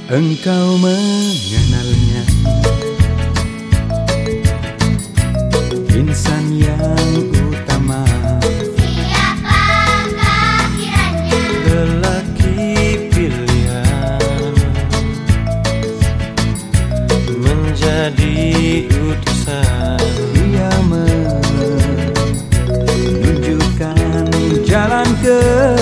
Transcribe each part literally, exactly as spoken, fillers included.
Engkau mengenalnya, insan yang utama. Siapakah kiranya? Lelaki pilihan menjadi utusan. Dia menunjukkan jalan ke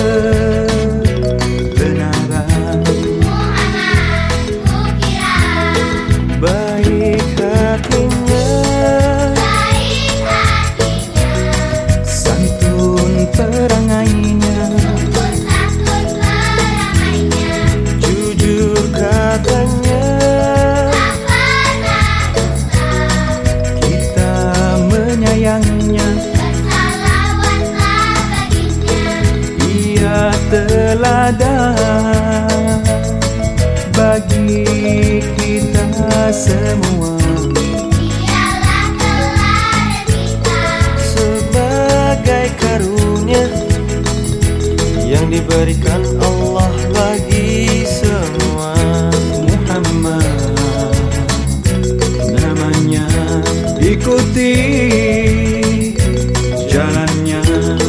baik hatinya, Baik hatinya, santun perangainya, santun perangainya, jujur katanya, tak pernah dusta, kita menyayangnya. bersalawatlah baginya. Ia teladan bagi kita semua, Dialah teladan kita, sebagai karunia yang diberikan Allah bagi semua. Muhammad namanya, ikuti jalannya.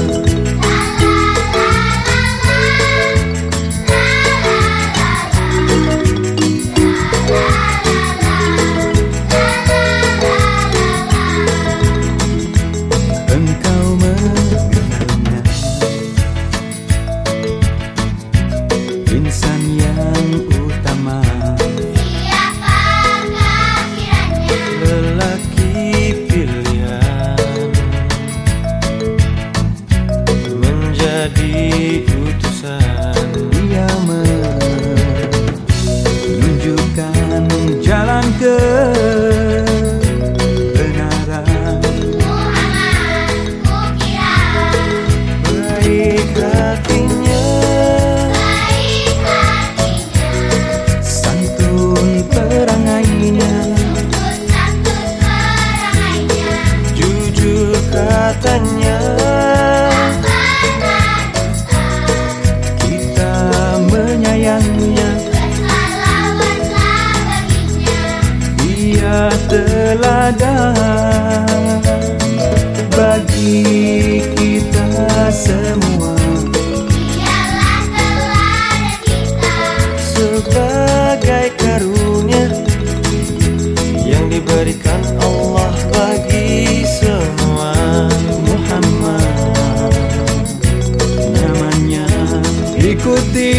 Engkau mengenalnya, insan yang utama. Siapakah kiranya? Lelaki pilihan menjadi utusan. Dia menunjukkan jalan kebenaran. Muhammad kukira, Baik hatinya, baik hatinya, santun perangainya, santun perangainya, jujur katanya, tak pernah dusta, kita menyayangnya. bersalawatlah baginya. Dia teladan bagi kita semua, Dialah teladan kita, sebagai karunia yang diberikan Allah bagi semua. Muhammad namanya, ikuti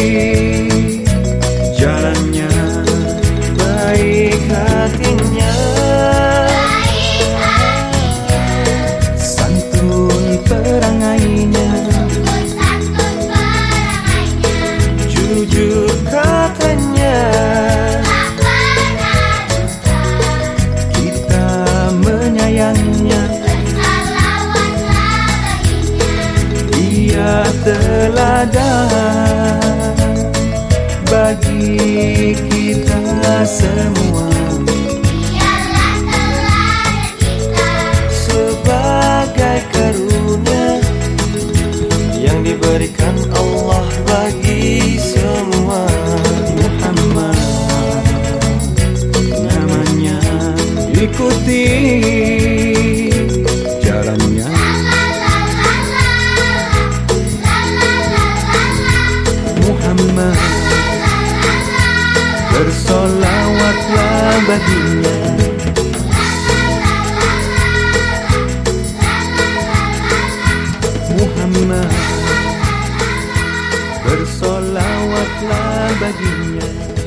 jalannya. Baik hatinya, baik hatinya, santun perangainya, santun perangainya, jujur katanya, tak pernah dusta, kita menyayangnya. bersalawatlah baginya. Dia teladan bagi kita semua, Dialah teladan kita, sebagai karunia yang diberikan Allah bagi semua. Muhammad namanya, ikuti jalannya. Muhammad, bersolawatlah baginya. Muhammad, bersolawatlah baginya.